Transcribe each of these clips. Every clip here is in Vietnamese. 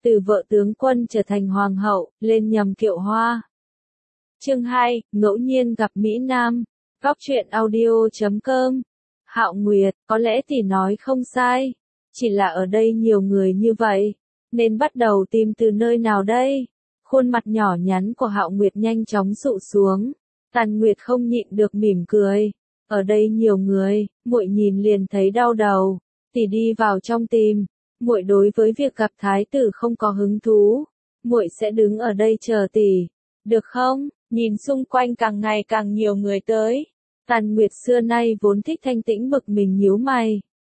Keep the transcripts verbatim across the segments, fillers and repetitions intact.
từ vợ tướng quân trở thành hoàng hậu, lên nhầm kiệu hoa. Chương hai, ngẫu nhiên gặp Mỹ Nam. Góc truyện audio chấm com. Hạo Nguyệt, có lẽ tỷ nói không sai. Chỉ là ở đây nhiều người như vậy, nên bắt đầu tìm từ nơi nào đây? Khuôn mặt nhỏ nhắn của Hạo Nguyệt nhanh chóng sụ xuống. Tàn Nguyệt không nhịn được mỉm cười. Ở đây nhiều người, muội nhìn liền thấy đau đầu. Tỷ đi vào trong tìm. Muội đối với việc gặp thái tử không có hứng thú. Muội sẽ đứng ở đây chờ tỷ. Được không? Nhìn xung quanh càng ngày càng nhiều người tới. Tàn Nguyệt xưa nay vốn thích thanh tĩnh bực mình nhíu mày.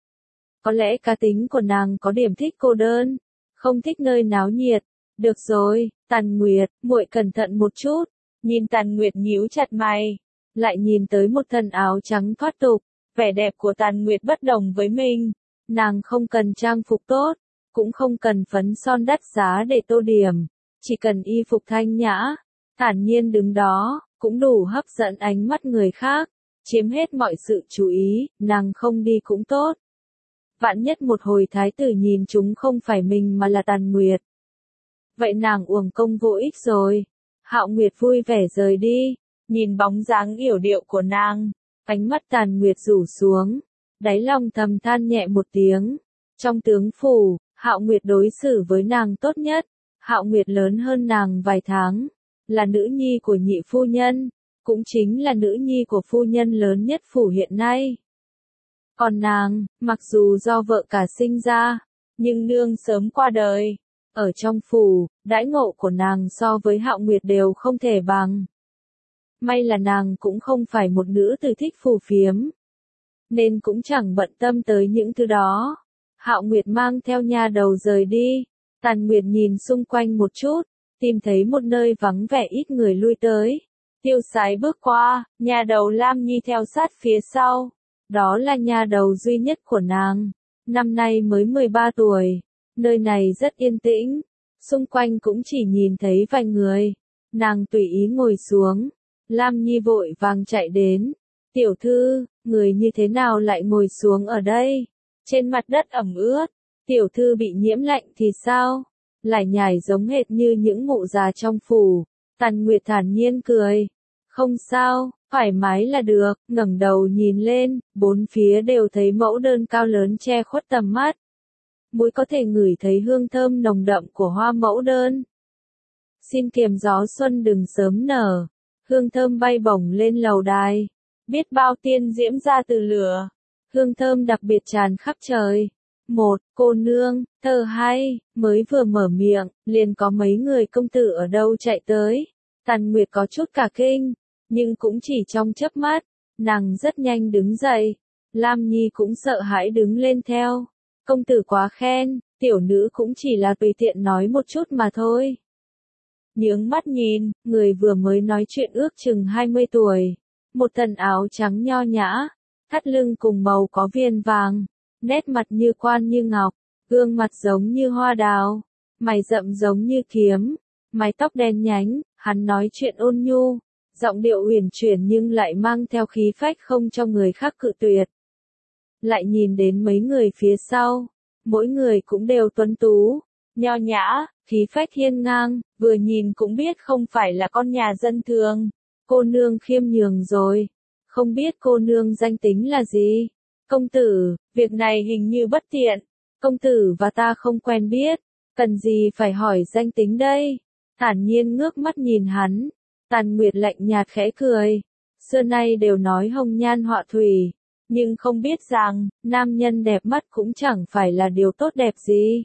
Có lẽ cá tính của nàng có điểm thích cô đơn, không thích nơi náo nhiệt. Được rồi, Tàn Nguyệt, muội cẩn thận một chút. Nhìn Tàn Nguyệt nhíu chặt mày, lại nhìn tới một thân áo trắng thoát tục, vẻ đẹp của Tàn Nguyệt bất đồng với mình. Nàng không cần trang phục tốt, cũng không cần phấn son đắt giá để tô điểm, chỉ cần y phục thanh nhã, thản nhiên đứng đó, cũng đủ hấp dẫn ánh mắt người khác, chiếm hết mọi sự chú ý, nàng không đi cũng tốt. Vạn nhất một hồi thái tử nhìn chúng không phải mình mà là Tàn Nguyệt. Vậy nàng uổng công vô ích rồi. Hạo Nguyệt vui vẻ rời đi, nhìn bóng dáng yểu điệu của nàng, ánh mắt Tàn Nguyệt rủ xuống, đáy lòng thầm than nhẹ một tiếng. Trong tướng phủ, Hạo Nguyệt đối xử với nàng tốt nhất. Hạo Nguyệt lớn hơn nàng vài tháng, là nữ nhi của nhị phu nhân, cũng chính là nữ nhi của phu nhân lớn nhất phủ hiện nay. Còn nàng, mặc dù do vợ cả sinh ra, nhưng nương sớm qua đời. Ở trong phủ, đãi ngộ của nàng so với Hạo Nguyệt đều không thể bằng. May là nàng cũng không phải một nữ tử thích phù phiếm, nên cũng chẳng bận tâm tới những thứ đó. Hạo Nguyệt mang theo nha đầu rời đi. Tàn Nguyệt nhìn xung quanh một chút, tìm thấy một nơi vắng vẻ ít người lui tới. Tiêu sái bước qua, nha đầu Lam Nhi theo sát phía sau. Đó là nha đầu duy nhất của nàng, năm nay mới mười ba tuổi. Nơi này rất yên tĩnh, xung quanh cũng chỉ nhìn thấy vài người. Nàng tùy ý ngồi xuống, Lam Nhi vội vàng chạy đến. Tiểu thư, người như thế nào lại ngồi xuống ở đây? Trên mặt đất ẩm ướt, tiểu thư bị nhiễm lạnh thì sao? Lải nhải giống hệt như những mụ già trong phủ. Tàn Nguyệt thản nhiên cười. Không sao, thoải mái là được. Ngẩng đầu nhìn lên, bốn phía đều thấy mẫu đơn cao lớn che khuất tầm mắt. Mũi có thể ngửi thấy hương thơm nồng đậm của hoa mẫu đơn. Xin kiềm gió xuân đừng sớm nở, hương thơm bay bổng lên lầu đài. Biết bao tiên diễm ra từ lửa, hương thơm đặc biệt tràn khắp trời. Một, cô nương, thơ hay, mới vừa mở miệng, liền có mấy người công tử ở đâu chạy tới. Tàn Nguyệt có chút cả kinh, nhưng cũng chỉ trong chớp mắt, nàng rất nhanh đứng dậy. Lam Nhi cũng sợ hãi đứng lên theo. Công tử quá khen, tiểu nữ cũng chỉ là tùy tiện nói một chút mà thôi. Nhướng mắt nhìn, người vừa mới nói chuyện ước chừng hai mươi tuổi. Một thân áo trắng nho nhã, thắt lưng cùng màu có viền vàng, nét mặt như quan như ngọc, gương mặt giống như hoa đào, mày rậm giống như kiếm, mái tóc đen nhánh, hắn nói chuyện ôn nhu, giọng điệu uyển chuyển nhưng lại mang theo khí phách không cho người khác cự tuyệt. Lại nhìn đến mấy người phía sau, mỗi người cũng đều tuấn tú, nho nhã, khí phách hiên ngang, vừa nhìn cũng biết không phải là con nhà dân thường. Cô nương khiêm nhường rồi, không biết cô nương danh tính là gì? Công tử, việc này hình như bất tiện, công tử và ta không quen biết, cần gì phải hỏi danh tính đây? Thản nhiên ngước mắt nhìn hắn, Tàn Nguyệt lạnh nhạt khẽ cười, xưa nay đều nói hồng nhan họa thủy. Nhưng không biết rằng, nam nhân đẹp mắt cũng chẳng phải là điều tốt đẹp gì.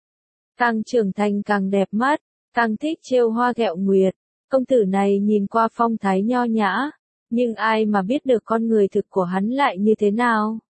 Càng trưởng thành càng đẹp mắt, càng thích trêu hoa ghẹo nguyệt. Công tử này nhìn qua phong thái nho nhã, nhưng ai mà biết được con người thực của hắn lại như thế nào?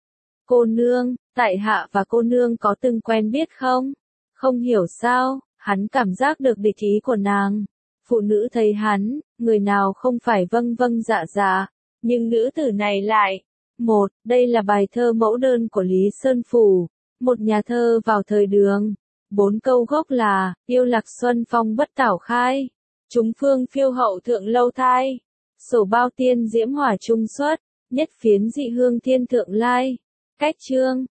Cô nương, tại hạ và cô nương có từng quen biết không? Không hiểu sao, hắn cảm giác được địch ý của nàng. Phụ nữ thấy hắn, người nào không phải vâng vâng dạ dạ, nhưng nữ tử này lại. Một, đây là bài thơ mẫu đơn của Lý Sơn Phủ, một nhà thơ vào thời Đường. Bốn câu gốc là, yêu lạc xuân phong bất tảo khai, chúng phương phiêu hậu thượng lâu thai, sổ bao tiên diễm hỏa trung xuất, nhất phiến dị hương thiên thượng lai. Cách chương,